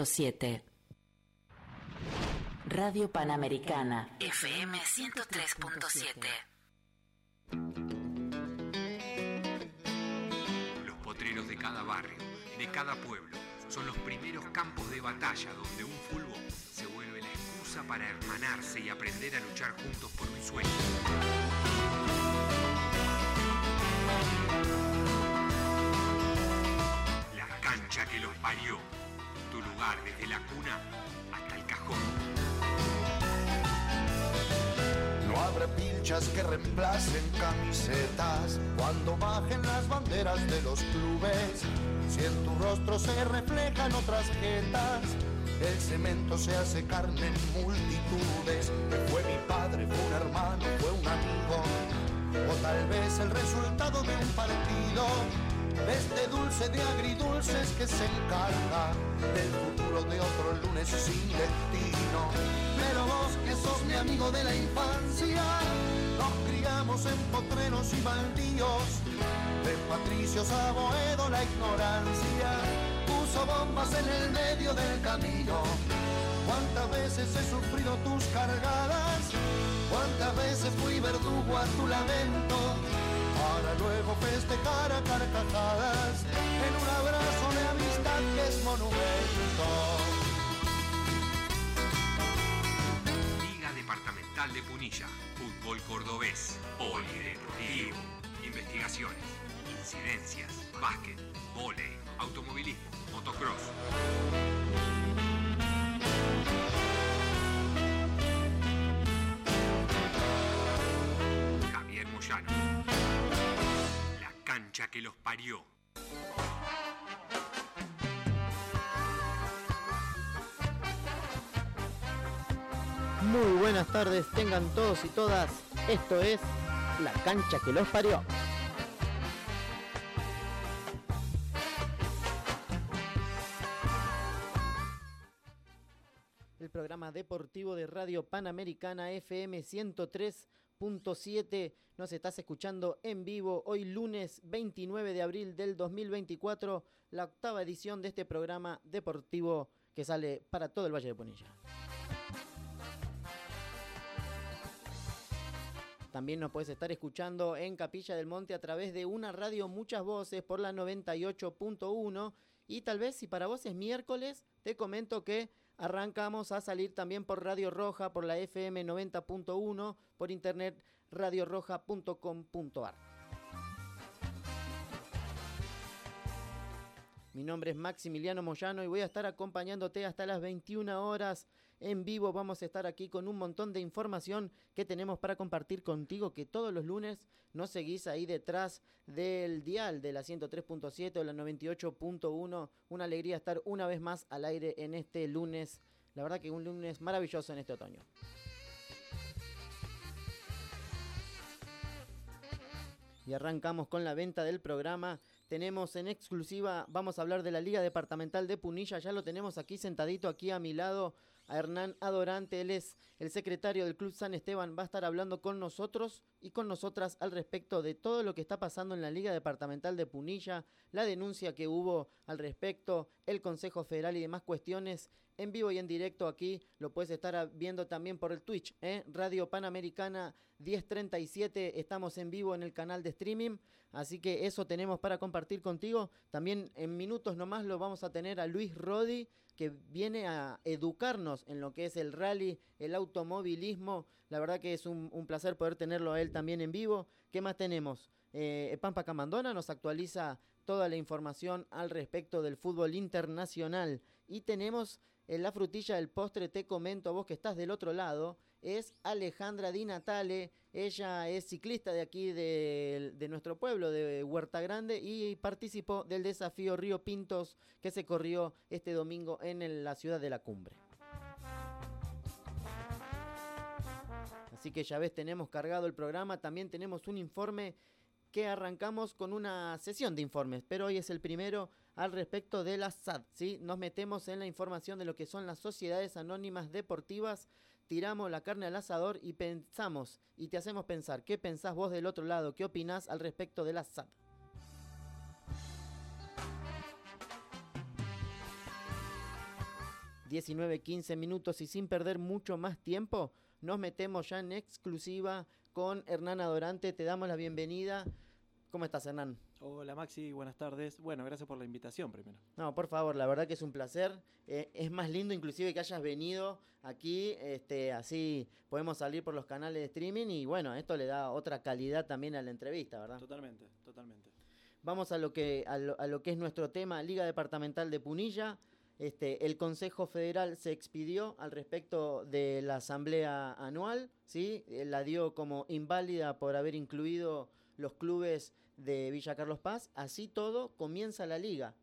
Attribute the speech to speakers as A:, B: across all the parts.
A: 7. Radio Panamericana FM 103.7.
B: Los potreros de cada barrio, de cada pueblo, son los primeros campos de batalla donde un fútbol se vuelve la excusa para hermanarse y aprender a luchar juntos por un sueño. La cancha que los parió. Tu lugar desde la cuna hasta el cajón.
C: No habrá pilchas que reemplacen camisetas cuando bajen las banderas de los clubes. Si en tu rostro se reflejan otras jetas, el cemento se hace carne en multitudes. Fue mi padre, fue un hermano, fue un amigo, o tal vez el resultado de un partido. Este dulce de agridulces que se encarga del futuro de otro lunes sin destino. Pero vos que sos mi amigo de la infancia, nos criamos en potreros y baldíos. De Patricios a Boedo la ignorancia puso bombas en el medio del camino. Cuántas veces he sufrido tus cargadas, cuántas veces fui verdugo a tu lamento, para luego festejar a carcajadas en un abrazo de amistad que es monumento.
B: Liga Departamental de Punilla, fútbol cordobés, polideportivo, investigaciones, incidencias, básquet, vóley, automovilismo, motocross. Javier Moyano. La cancha que los parió.
D: Muy buenas tardes, tengan todos y todas. Esto es La cancha que los parió. El programa deportivo de Radio Panamericana FM 103.7. Nos estás escuchando en vivo hoy lunes 29 de abril del 2024, la octava edición de este programa deportivo que sale para todo el Valle de Punilla. También nos puedes estar escuchando en Capilla del Monte a través de una radio Muchas Voces por la 98.1. Y tal vez si para vos es miércoles, te comento que arrancamos a salir también por Radio Roja, por la FM 90.1, por internet radioroja.com.ar. Mi nombre es Maximiliano Moyano y voy a estar acompañándote hasta las 21 horas en vivo. Vamos a estar aquí con un montón de información que tenemos para compartir contigo, que todos los lunes nos seguís ahí detrás del dial de la 103.7 o la 98.1. Una alegría estar una vez más al aire en este lunes. La verdad que un lunes maravilloso en este otoño. Y arrancamos con la venta del programa. Tenemos en exclusiva, vamos a hablar de la Liga Departamental de Punilla. Ya lo tenemos aquí sentadito, aquí a mi lado, a Hernán Adorante. Él es el secretario del Club San Esteban. Va a estar hablando con nosotros y con nosotras al respecto de todo lo que está pasando en la Liga Departamental de Punilla, la denuncia que hubo al respecto, el Consejo Federal y demás cuestiones. En vivo y en directo aquí lo puedes estar viendo también por el Twitch, Radio Panamericana 1037. Estamos en vivo en el canal de streaming, así que eso tenemos para compartir contigo. También en minutos nomás lo vamos a tener a Luis Rodi, que viene a educarnos en lo que es el rally, el automovilismo. La verdad que es un placer poder tenerlo a él también en vivo. ¿Qué más tenemos? Pampa Camandona nos actualiza toda la información al respecto del fútbol internacional. Y tenemos la frutilla del postre, te comento a vos que estás del otro lado, es Alejandra Di Natale. Ella es ciclista de aquí de nuestro pueblo, de Huerta Grande, y participó del desafío Río Pintos que se corrió este domingo en la ciudad de La Cumbre. Así que ya ves, tenemos cargado el programa. También tenemos un informe que arrancamos con una sesión de informes, pero hoy es el primero al respecto de la SAD, ¿sí? Nos metemos en la información de lo que son las sociedades anónimas deportivas, tiramos la carne al asador y pensamos, y te hacemos pensar, ¿qué pensás vos del otro lado? ¿Qué opinás al respecto de la SAD? 19:15 minutos y sin perder mucho más tiempo, nos metemos ya en exclusiva con Hernán Adorante. Te damos la bienvenida. ¿Cómo estás, Hernán?
E: Hola Maxi, buenas tardes. Bueno, gracias por la invitación primero.
D: No, por favor, la verdad que es un placer. Es más lindo inclusive que hayas venido aquí, así podemos salir por los canales de streaming y bueno, esto le da otra calidad también a la entrevista, ¿verdad?
E: Totalmente, totalmente.
D: Vamos a lo que es nuestro tema, Liga Departamental de Punilla. El Consejo Federal se expidió al respecto de la asamblea anual, ¿sí? La dio como inválida por haber incluido los clubes de Villa Carlos Paz. Así todo, comienza la liga.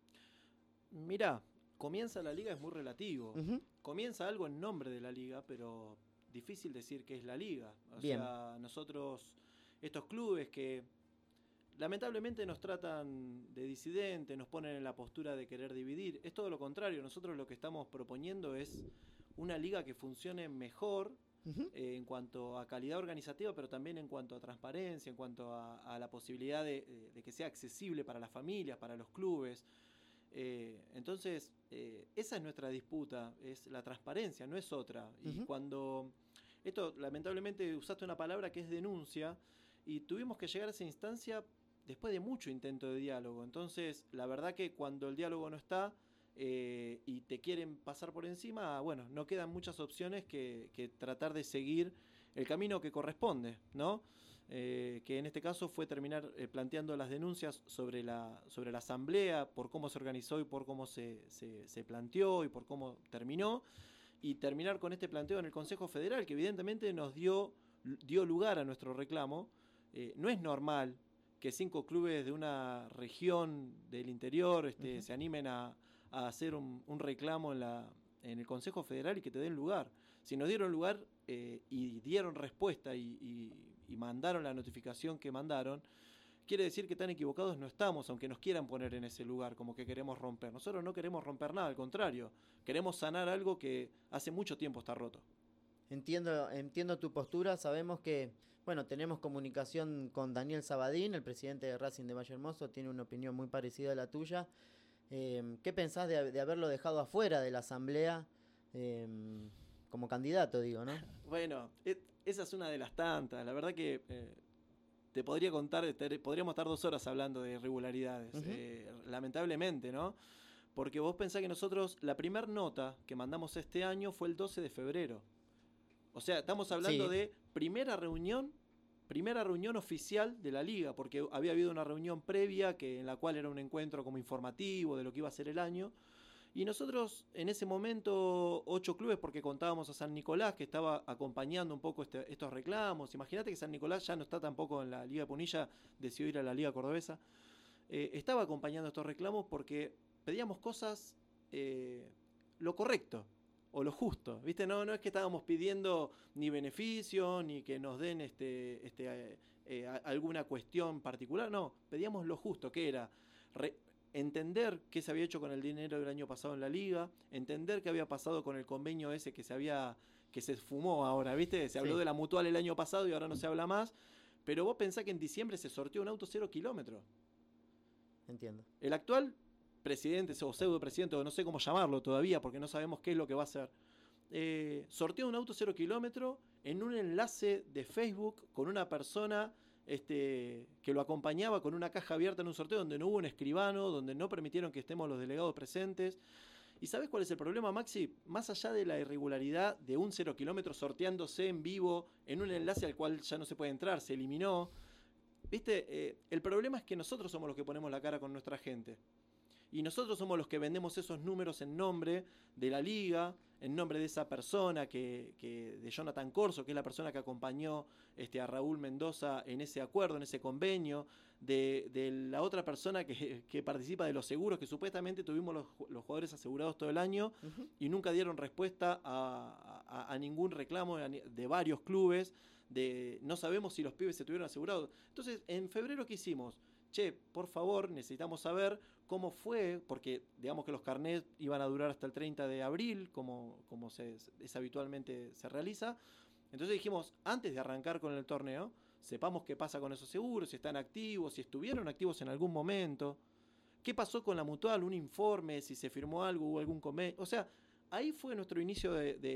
E: Mirá, comienza la liga es muy relativo.
D: Uh-huh.
E: Comienza algo en nombre de la liga, pero difícil decir que es la liga. O
D: Bien.
E: sea, nosotros, estos clubes que lamentablemente nos tratan de disidentes, nos ponen en la postura de querer dividir, es todo lo contrario. Nosotros lo que estamos proponiendo es una liga que funcione mejor, uh-huh, en cuanto a calidad organizativa, pero también en cuanto a transparencia, en cuanto a la posibilidad de que sea accesible para las familias, para los clubes. Entonces, esa es nuestra disputa, es la transparencia, no es otra. Uh-huh. Y cuando esto, lamentablemente, usaste una palabra que es denuncia, y tuvimos que llegar a esa instancia después de mucho intento de diálogo. Entonces, la verdad que cuando el diálogo no está y te quieren pasar por encima, bueno, no quedan muchas opciones que tratar de seguir el camino que corresponde, ¿no? Que en este caso fue terminar planteando las denuncias sobre la asamblea, por cómo se organizó y por cómo se planteó y por cómo terminó, y terminar con este planteo en el Consejo Federal, que evidentemente nos dio lugar a nuestro reclamo. No es normal que 5 clubes de una región del interior uh-huh, se animen a hacer un reclamo en el Consejo Federal y que te den lugar. Si nos dieron lugar y dieron respuesta y mandaron la notificación que mandaron, quiere decir que tan equivocados no estamos, aunque nos quieran poner en ese lugar como que queremos romper. Nosotros no queremos romper nada, al contrario, queremos sanar algo que hace mucho tiempo está roto.
D: Entiendo tu postura. Sabemos que, bueno, tenemos comunicación con Daniel Sabadín, el presidente de Racing de Valle Hermoso, tiene una opinión muy parecida a la tuya. ¿Qué pensás de haberlo dejado afuera de la asamblea como candidato, digo, ¿no?
E: Bueno, esa es una de las tantas. La verdad que te podría contar, podríamos estar 2 horas hablando de irregularidades, uh-huh, lamentablemente, ¿no? Porque vos pensás que nosotros, la primera nota que mandamos este año fue el 12 de febrero. O sea, estamos hablando de primera reunión oficial de la liga, porque había habido una reunión previa en la cual era un encuentro como informativo de lo que iba a ser el año. Y nosotros en ese momento 8 clubes, porque contábamos a San Nicolás que estaba acompañando un poco estos reclamos. Imagínate que San Nicolás ya no está tampoco en la Liga de Punilla, decidió ir a la Liga Cordobesa. Estaba acompañando estos reclamos porque pedíamos cosas, lo correcto o lo justo, ¿viste? No es que estábamos pidiendo ni beneficio, ni que nos den alguna cuestión particular, no, pedíamos lo justo, que era entender qué se había hecho con el dinero del año pasado en la liga, entender qué había pasado con el convenio ese que se fumó ahora, ¿viste? Se habló de la Mutual el año pasado y ahora no se habla más, pero vos pensás que en diciembre se sorteó un auto 0 kilómetros.
D: Entiendo.
E: El actual presidente o pseudo presidente, o no sé cómo llamarlo todavía, porque no sabemos qué es lo que va a hacer, sorteó un auto 0 kilómetro en un enlace de Facebook con una persona que lo acompañaba con una caja abierta en un sorteo donde no hubo un escribano, donde no permitieron que estemos los delegados presentes. ¿Y sabes cuál es el problema, Maxi? Más allá de la irregularidad de un 0 kilómetro sorteándose en vivo en un enlace al cual ya no se puede entrar, se eliminó, ¿viste? El problema es que nosotros somos los que ponemos la cara con nuestra gente. Y nosotros somos los que vendemos esos números en nombre de la liga, en nombre de esa persona de Jonathan Corso, que es la persona que acompañó a Raúl Mendoza en ese acuerdo, en ese convenio, de la otra persona que participa de los seguros, que supuestamente tuvimos los jugadores asegurados todo el año, uh-huh, y nunca dieron respuesta a ningún reclamo de varios clubes, no sabemos si los pibes se tuvieron asegurados. Entonces, en febrero, ¿qué hicimos? Che, por favor, necesitamos saber cómo fue, porque digamos que los carnets iban a durar hasta el 30 de abril, como habitualmente se realiza. Entonces dijimos, antes de arrancar con el torneo, sepamos qué pasa con esos seguros, si están activos, si estuvieron activos en algún momento, qué pasó con la Mutual, un informe, si se firmó algo, hubo algún convenio. O sea, ahí fue nuestro inicio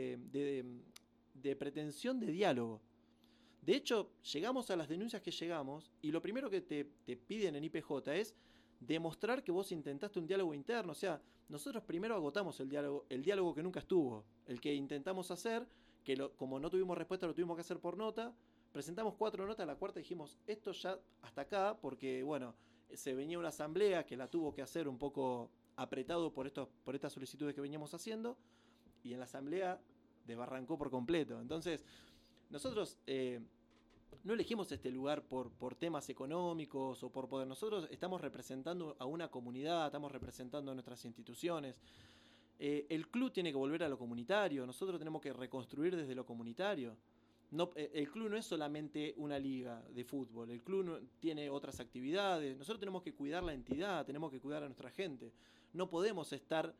E: de pretensión de diálogo. De hecho, llegamos a las denuncias que llegamos y lo primero que te piden en IPJ es demostrar que vos intentaste un diálogo interno. O sea, nosotros primero agotamos el diálogo que nunca estuvo, el que intentamos hacer, que como no tuvimos respuesta lo tuvimos que hacer por nota. Presentamos 4 notas, la cuarta dijimos, esto ya hasta acá, porque bueno, se venía una asamblea que la tuvo que hacer un poco apretado por estas solicitudes que veníamos haciendo, y en la asamblea desbarrancó por completo. Entonces, nosotros no elegimos este lugar por temas económicos o por poder. Nosotros estamos representando a una comunidad, estamos representando a nuestras instituciones. El club tiene que volver a lo comunitario, nosotros tenemos que reconstruir desde lo comunitario. No, el club no es solamente una liga de fútbol, el club tiene otras actividades, nosotros tenemos que cuidar la entidad, tenemos que cuidar a nuestra gente. No podemos estar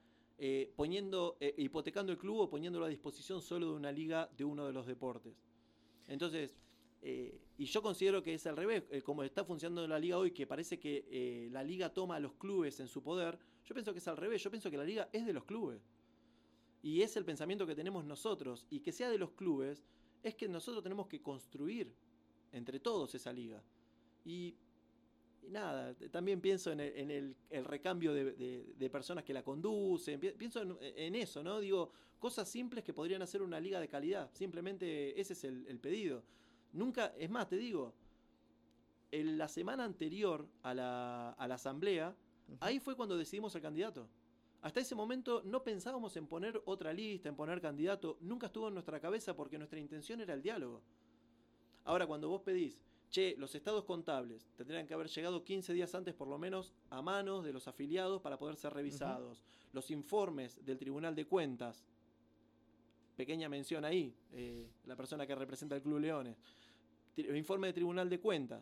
E: hipotecando el club o poniéndolo a disposición solo de una liga de uno de los deportes. Entonces, y yo considero que es al revés, como está funcionando la liga hoy, que parece que la liga toma a los clubes en su poder, yo pienso que es al revés, yo pienso que la liga es de los clubes. Y es el pensamiento que tenemos nosotros, y que sea de los clubes, es que nosotros tenemos que construir entre todos esa liga. Y nada, también pienso en el recambio de personas que la conducen, pienso en eso, ¿no? Digo, cosas simples que podrían hacer una liga de calidad, simplemente ese es el pedido. Nunca, es más, te digo, en la semana anterior a la asamblea, ahí fue cuando decidimos el candidato. Hasta ese momento no pensábamos en poner otra lista, en poner candidato, nunca estuvo en nuestra cabeza porque nuestra intención era el diálogo. Ahora, cuando vos pedís, los estados contables tendrían que haber llegado 15 días antes por lo menos a manos de los afiliados para poder ser revisados. Los informes del Tribunal de Cuentas, pequeña mención ahí, la persona que representa el Club Leones, el informe del Tribunal de Cuentas,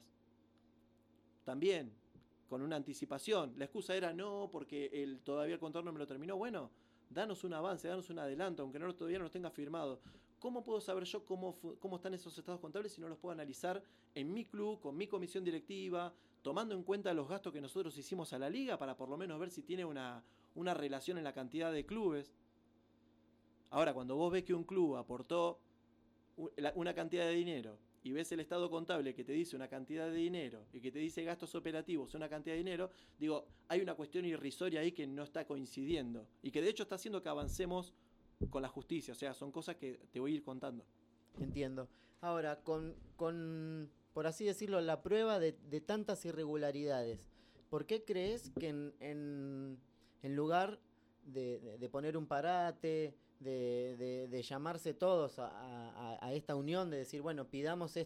E: también con una anticipación. La excusa era no, porque todavía el contador no me lo terminó. Bueno, danos un avance, danos un adelanto, aunque todavía no lo tenga firmado. ¿Cómo puedo saber yo cómo están esos estados contables si no los puedo analizar en mi club, con mi comisión directiva, tomando en cuenta los gastos que nosotros hicimos a la liga para por lo menos ver si tiene una relación en la cantidad de clubes? Ahora, cuando vos ves que un club aportó una cantidad de dinero y ves el estado contable que te dice una cantidad de dinero y que te dice gastos operativos una cantidad de dinero, digo, hay una cuestión irrisoria ahí que no está coincidiendo y que de hecho está haciendo que avancemos con la justicia. O sea, son cosas que te voy a ir contando.
D: Entiendo. Ahora, con por así decirlo, la prueba de tantas irregularidades, ¿por qué crees que en lugar de poner un parate, de llamarse todos a esta unión, de decir, bueno, pidamos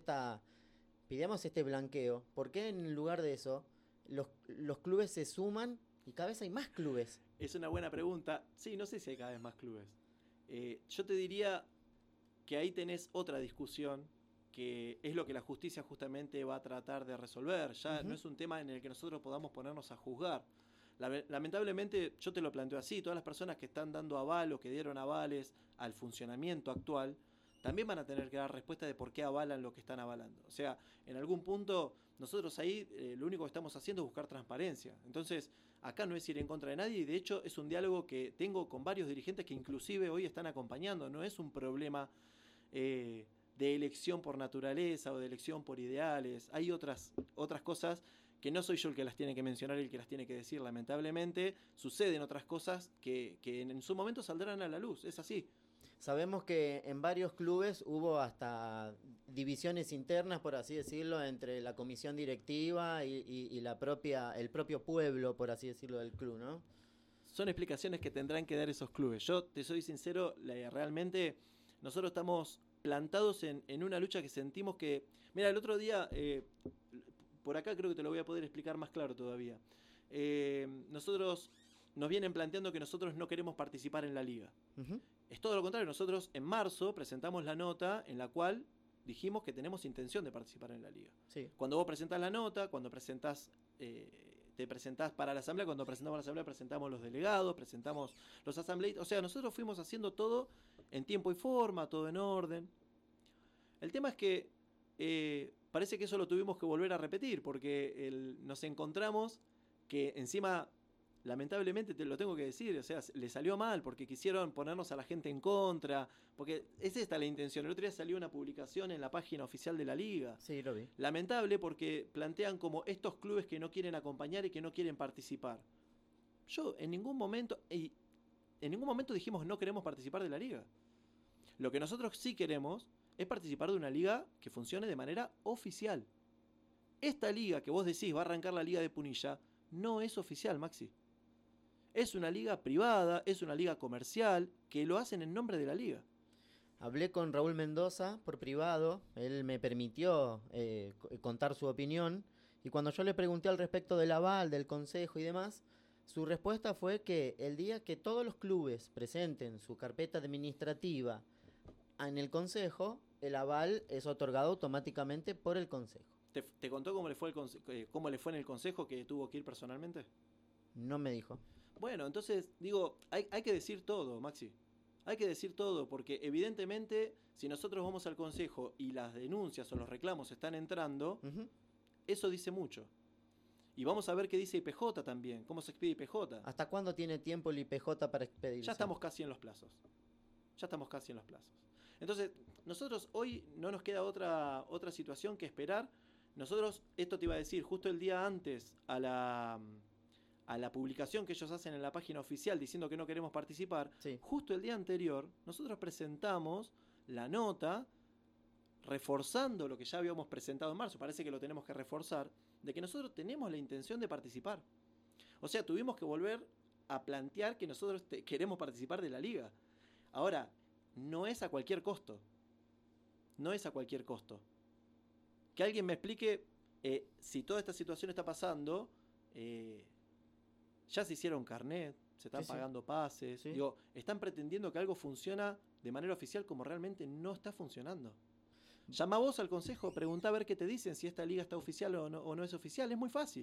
D: este blanqueo, ¿por qué en lugar de eso los clubes se suman y cada vez hay más clubes?
E: Es una buena pregunta. Sí, no sé si hay cada vez más clubes. Yo te diría que ahí tenés otra discusión, que es lo que la justicia justamente va a tratar de resolver. Ya no es un tema en el que nosotros podamos ponernos a juzgar. Lamentablemente, yo te lo planteo así, todas las personas que están dando aval o que dieron avales al funcionamiento actual, también van a tener que dar respuesta de por qué avalan lo que están avalando. O sea, en algún punto, nosotros ahí lo único que estamos haciendo es buscar transparencia. Entonces, acá no es ir en contra de nadie y de hecho es un diálogo que tengo con varios dirigentes que inclusive hoy están acompañando. No es un problema de elección por naturaleza o de elección por ideales. Hay otras cosas que no soy yo el que las tiene que mencionar y el que las tiene que decir. Lamentablemente suceden otras cosas que en su momento saldrán a la luz, es así.
D: Sabemos que en varios clubes hubo hasta divisiones internas, por así decirlo, entre la comisión directiva y el propio pueblo, por así decirlo, del club, ¿no?
E: Son explicaciones que tendrán que dar esos clubes. Yo te soy sincero, realmente nosotros estamos plantados en una lucha que sentimos que... Mira, el otro día... por acá creo que te lo voy a poder explicar más claro todavía. Nosotros nos vienen planteando que nosotros no queremos participar en la liga. Es todo lo contrario. Nosotros en marzo presentamos la nota en la cual dijimos que tenemos intención de participar en la liga.
D: Sí.
E: Cuando vos presentás la nota, cuando te presentás para la asamblea, cuando presentamos la asamblea presentamos los delegados, presentamos los asambleístas. O sea, nosotros fuimos haciendo todo en tiempo y forma, todo en orden. El tema es que... parece que eso lo tuvimos que volver a repetir porque nos encontramos que encima lamentablemente te lo tengo que decir, o sea, le salió mal porque quisieron ponernos a la gente en contra, porque es esta la intención. El otro día salió una publicación en la página oficial de la liga.
D: Sí, lo vi.
E: Lamentable porque plantean como estos clubes que no quieren acompañar y que no quieren participar. Yo en ningún momento dijimos no queremos participar de la liga. Lo que nosotros sí queremos es participar de una liga que funcione de manera oficial. Esta liga que vos decís va a arrancar la liga de Punilla no es oficial, Maxi. Es una liga privada, es una liga comercial, que lo hacen en nombre de la liga.
D: Hablé con Raúl Mendoza por privado, él me permitió contar su opinión, y cuando yo le pregunté al respecto del aval, del consejo y demás, su respuesta fue que el día que todos los clubes presenten su carpeta administrativa en el consejo, el aval es otorgado automáticamente por el consejo.
E: ¿Te contó cómo le fue cómo le fue en el consejo, que tuvo que ir personalmente?
D: No me dijo.
E: Bueno, entonces, digo, hay que decir todo, Maxi. Hay que decir todo, porque evidentemente, si nosotros vamos al consejo y las denuncias o los reclamos están entrando, eso dice mucho. Y vamos a ver qué dice IPJ también, cómo se expide IPJ.
D: ¿Hasta cuándo tiene tiempo el IPJ para expedirse?
E: Ya estamos casi en los plazos. Entonces, nosotros hoy no nos queda otra situación que esperar. Nosotros, esto te iba a decir, justo el día antes a la publicación que ellos hacen en la página oficial diciendo que no queremos participar,
D: sí.
E: Justo el día anterior, nosotros presentamos la nota reforzando lo que ya habíamos presentado en marzo, parece que lo tenemos que reforzar, de que nosotros tenemos la intención de participar. O sea, tuvimos que volver a plantear que nosotros queremos participar de la liga. Ahora, no es a cualquier costo. No es a cualquier costo. Que alguien me explique si toda esta situación está pasando, ya se hicieron carnet, se están pagando pases.
D: Sí.
E: Digo, están pretendiendo que algo funciona de manera oficial como realmente no está funcionando. Llama vos al consejo, preguntá a ver qué te dicen, si esta liga está oficial o no es oficial. Es muy fácil.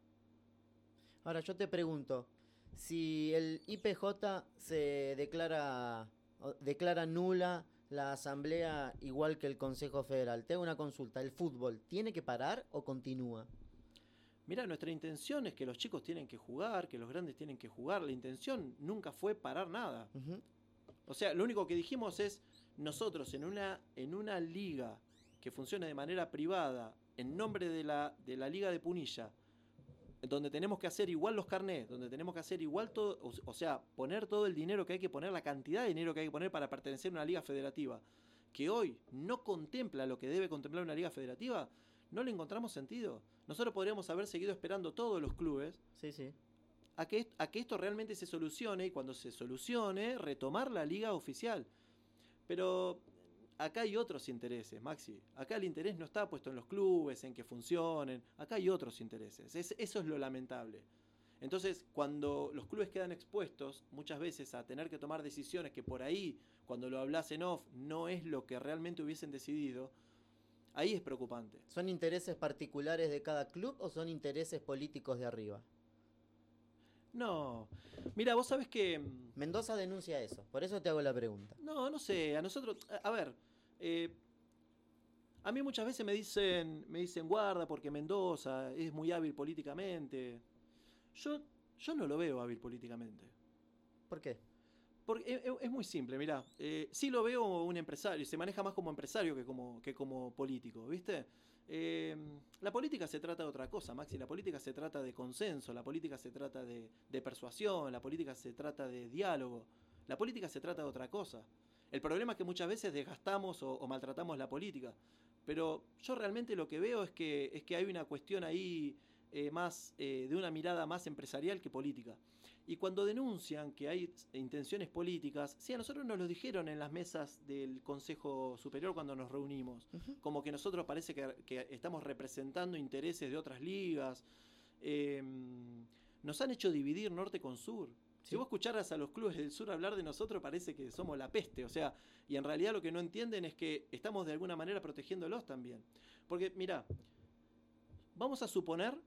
D: Ahora yo te pregunto, si el IPJ se declara nula la asamblea igual que el Consejo Federal, te hago una consulta, ¿el fútbol tiene que parar o continúa?
E: Mirá, nuestra intención es que los chicos tienen que jugar, que los grandes tienen que jugar. La intención nunca fue parar nada. O sea, lo único que dijimos es, nosotros en una liga que funcione de manera privada, en nombre de la liga de Punilla, donde tenemos que hacer igual los carnets, donde tenemos que hacer igual todo, o sea, poner todo el dinero que hay que poner, la cantidad de dinero que hay que poner para pertenecer a una liga federativa, que hoy no contempla lo que debe contemplar una liga federativa, no le encontramos sentido. Nosotros podríamos haber seguido esperando todos los clubes a que esto realmente se solucione, y cuando se solucione, retomar la liga oficial. Pero acá hay otros intereses, Maxi. Acá el interés no está puesto en los clubes, en que funcionen. Acá hay otros intereses. Eso es lo lamentable. Entonces, cuando los clubes quedan expuestos muchas veces a tener que tomar decisiones que por ahí, cuando lo hablas en off, no es lo que realmente hubiesen decidido, ahí es preocupante.
D: ¿Son intereses particulares de cada club o son intereses políticos de arriba?
E: No. Mira, vos sabés que...
D: Mendoza denuncia eso, por eso te hago la pregunta.
E: No sé, a nosotros... A ver, a mí muchas veces me dicen guarda porque Mendoza es muy hábil políticamente. Yo no lo veo hábil políticamente.
D: ¿Por qué?
E: Porque es muy simple, mirá. Sí lo veo un empresario, se maneja más como empresario que como político, ¿viste? La política se trata de otra cosa, Maxi. La política se trata de consenso, la política se trata de persuasión, la política se trata de diálogo, la política se trata de otra cosa. El problema es que muchas veces desgastamos o maltratamos la política, pero yo realmente lo que veo es que hay una cuestión ahí más de una mirada más empresarial que política. Y cuando denuncian que hay intenciones políticas, sí, a nosotros nos lo dijeron en las mesas del Consejo Superior cuando nos reunimos, como que nosotros parece que estamos representando intereses de otras ligas. Nos han hecho dividir norte con sur. Sí. Si vos escucharas a los clubes del sur hablar de nosotros, parece que somos la peste, o sea, y en realidad lo que no entienden es que estamos de alguna manera protegiéndolos también. Porque, mirá, vamos a suponer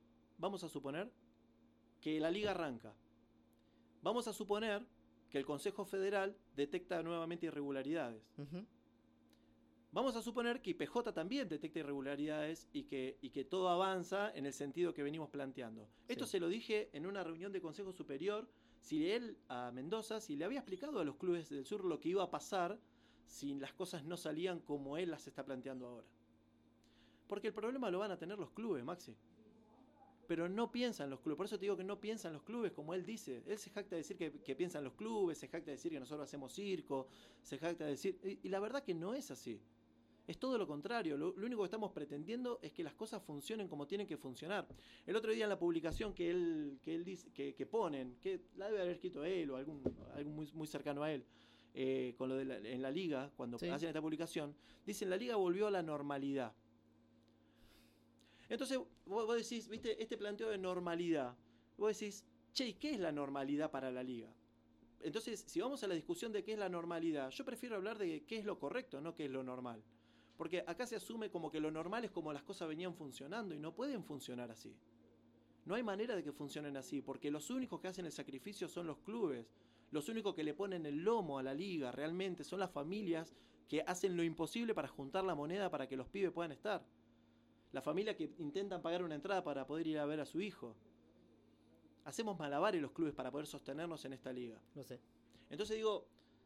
E: que la liga arranca. Vamos a suponer que el Consejo Federal detecta nuevamente irregularidades. Vamos a suponer que IPJ también detecta irregularidades y que todo avanza en el sentido que venimos planteando. Esto se lo dije en una reunión de Consejo Superior, si él a Mendoza, si le había explicado a los clubes del sur lo que iba a pasar si las cosas no salían como él las está planteando ahora. Porque el problema lo van a tener los clubes, Maxi. Pero no piensan los clubes, por eso te digo que no piensan los clubes como él dice. Él se jacta de decir que piensan los clubes, se jacta de decir que nosotros hacemos circo, se jacta de decir... Y la verdad que no es así. Es todo lo contrario, lo único que estamos pretendiendo es que las cosas funcionen como tienen que funcionar. El otro día en la publicación que él dice, que ponen, que la debe haber escrito él o algún muy cercano a él, con lo de en la liga, cuando hacen esta publicación, dicen la liga volvió a la normalidad. Entonces vos decís, viste, este planteo de normalidad, vos decís, che, ¿y qué es la normalidad para la liga? Entonces, si vamos a la discusión de qué es la normalidad, yo prefiero hablar de qué es lo correcto, no qué es lo normal. Porque acá se asume como que lo normal es como las cosas venían funcionando y no pueden funcionar así. No hay manera de que funcionen así, porque los únicos que hacen el sacrificio son los clubes. Los únicos que le ponen el lomo a la liga realmente son las familias que hacen lo imposible para juntar la moneda para que los pibes puedan estar. Las familias que intentan pagar una entrada para poder ir a ver a su hijo. Hacemos malabares los clubes para poder sostenernos en esta liga.
D: Lo sé.
E: Entonces digo...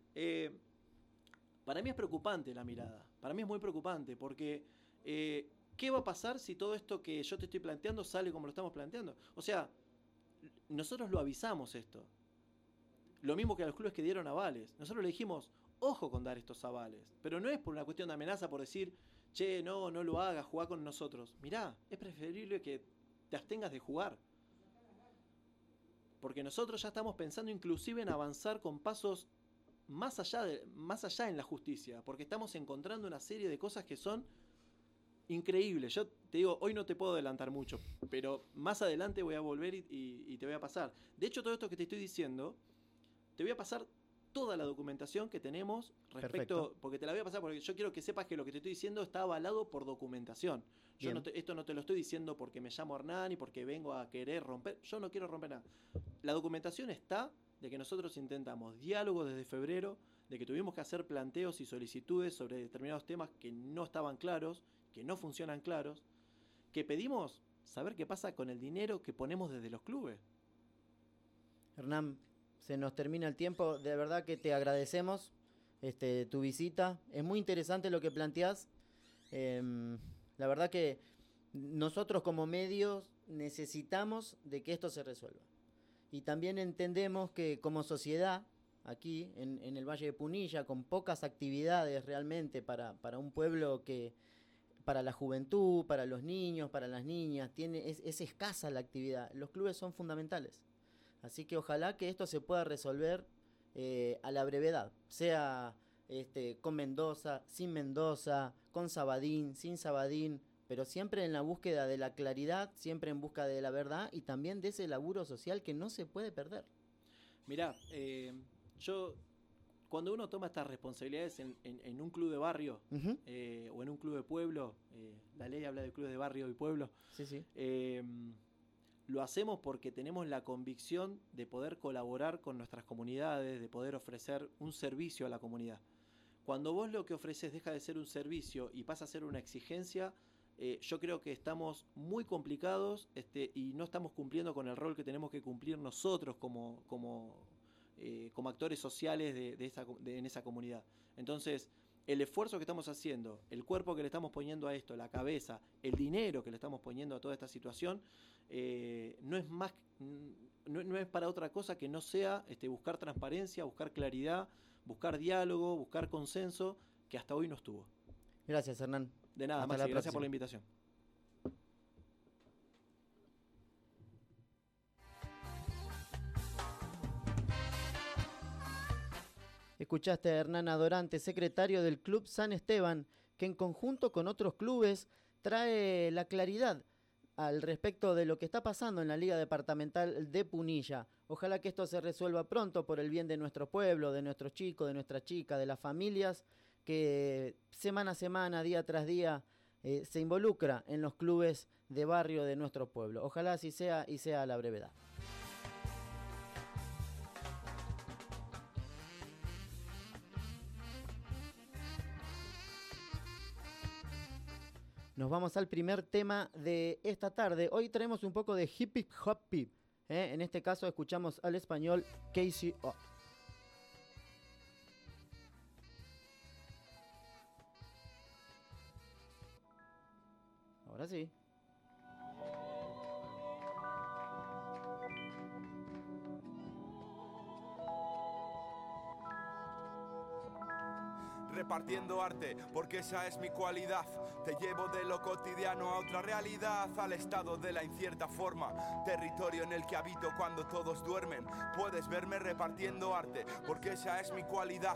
E: para mí es preocupante la mirada, para mí es muy preocupante, porque ¿qué va a pasar si todo esto que yo te estoy planteando sale como lo estamos planteando? O sea, nosotros lo avisamos esto, lo mismo que a los clubes que dieron avales, nosotros le dijimos, ojo con dar estos avales, pero no es por una cuestión de amenaza, por decir, che, no lo hagas, jugá con nosotros. Mirá, es preferible que te abstengas de jugar, porque nosotros ya estamos pensando inclusive en avanzar con pasos más allá en la justicia, porque estamos encontrando una serie de cosas que son increíbles. Yo te digo, hoy no te puedo adelantar mucho, pero más adelante voy a volver y te voy a pasar. De hecho, todo esto que te estoy diciendo, te voy a pasar toda la documentación que tenemos respecto,
D: perfecto,
E: porque te la voy a pasar porque yo quiero que sepas que lo que te estoy diciendo está avalado por documentación. Yo esto no te lo estoy diciendo porque me llamo Hernán y porque vengo a querer romper. Yo no quiero romper nada. La documentación está de que nosotros intentamos diálogo desde febrero, de que tuvimos que hacer planteos y solicitudes sobre determinados temas que no estaban claros, que no funcionan claros, que pedimos saber qué pasa con el dinero que ponemos desde los clubes.
D: Hernán, se nos termina el tiempo, de verdad que te agradecemos tu visita, es muy interesante lo que planteás, la verdad que nosotros como medios necesitamos de que esto se resuelva. Y también entendemos que como sociedad, aquí en el Valle de Punilla, con pocas actividades realmente para un pueblo que, para la juventud, para los niños, para las niñas, es escasa la actividad. Los clubes son fundamentales. Así que ojalá que esto se pueda resolver a la brevedad, sea con Mendoza, sin Mendoza, con Sabadín, sin Sabadín, pero siempre en la búsqueda de la claridad, siempre en busca de la verdad y también de ese laburo social que no se puede perder.
E: Mirá, cuando uno toma estas responsabilidades en un club de barrio o en un club de pueblo, la ley habla de clubes de barrio y pueblo,
D: sí.
E: Lo hacemos porque tenemos la convicción de poder colaborar con nuestras comunidades, de poder ofrecer un servicio a la comunidad. Cuando vos lo que ofreces deja de ser un servicio y pasa a ser una exigencia, yo creo que estamos muy complicados y no estamos cumpliendo con el rol que tenemos que cumplir nosotros como actores sociales en esa comunidad. Entonces, el esfuerzo que estamos haciendo, el cuerpo que le estamos poniendo a esto, la cabeza, el dinero que le estamos poniendo a toda esta situación, no es para otra cosa que no sea buscar transparencia, buscar claridad, buscar diálogo, buscar consenso, que hasta hoy no estuvo.
D: Gracias, Hernán.
E: De nada, Maxi, gracias por la invitación.
D: Escuchaste a Hernán Adorante, secretario del Club San Esteban, que en conjunto con otros clubes trae la claridad al respecto de lo que está pasando en la Liga Departamental de Punilla. Ojalá que esto se resuelva pronto por el bien de nuestro pueblo, de nuestros chicos, de nuestras chicas, de las familias que semana a semana, día tras día, se involucra en los clubes de barrio de nuestro pueblo. Ojalá así sea y sea a la brevedad. Nos vamos al primer tema de esta tarde. Hoy tenemos un poco de hip hop. En este caso escuchamos al español KCO. Ahora sí.
F: Repartiendo arte, porque esa es mi cualidad. Te llevo de lo cotidiano a otra realidad, al estado de la incierta forma, territorio en el que habito cuando todos duermen. Puedes verme repartiendo arte, porque esa es mi cualidad.